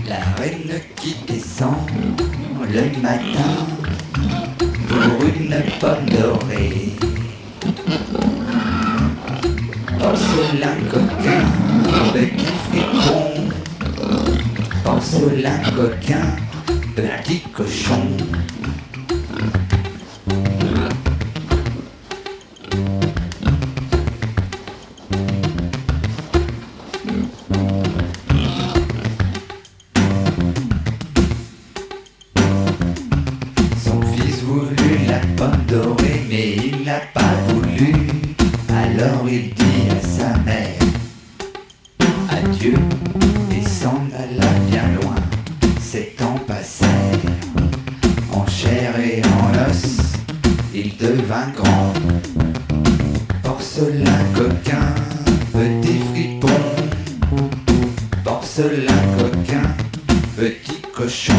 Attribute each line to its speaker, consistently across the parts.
Speaker 1: La reine qui descend le matin pour une pomme dorée. Porcelain coquin, petit fripon. Porcelain coquin, petit cochon. Son fils voulut la pomme dorée, mais il n'a pas voulu. Alors il dit à sa mère adieu et s'en alla bien loin. Ces temps passèrent, en chair et en os, il devint grand. Porcelain coquin, petit fripon. Porcelain coquin, petit cochon.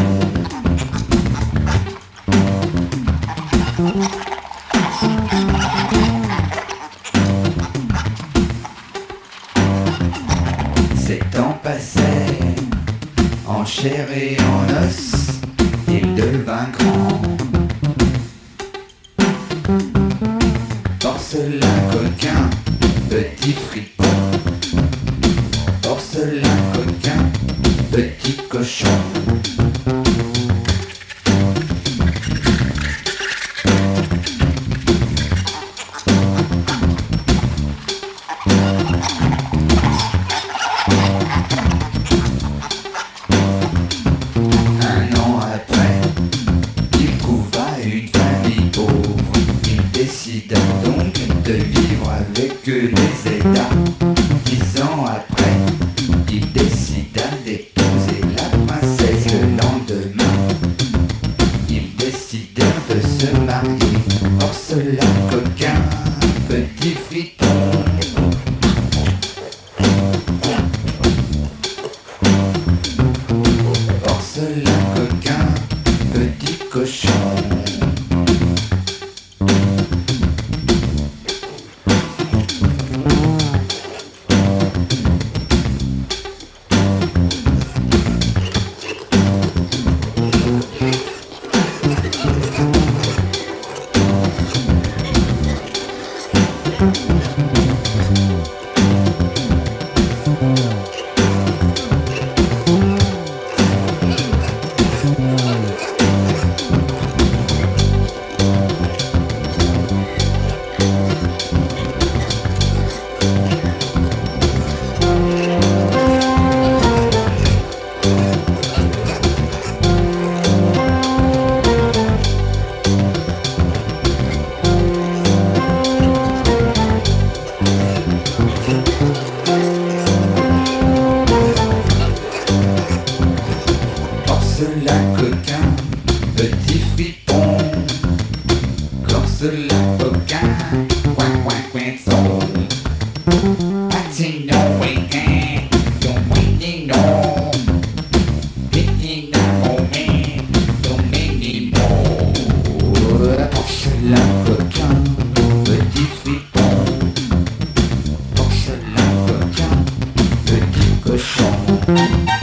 Speaker 1: Ces temps passèrent, en chair et en os, il devint grand. Porcelain coquin, petit fripon. Porcelain coquin, petit cochon. Décida donc de vivre avec les États. 10 ans après, il décida d'épouser la princesse. Le lendemain, ils décidèrent de se marier. Porcelain coquin, petit fripon. Porcelain coquin, petit cochon. Porcelain coquin, petit fripon. Porcelain coquin, quack quack quack so. Acting no weekend, don't waiting no. Picking up on me, don't make me more. Porcelain coquin, petit fripon. Porcelain coquin, petit cochon.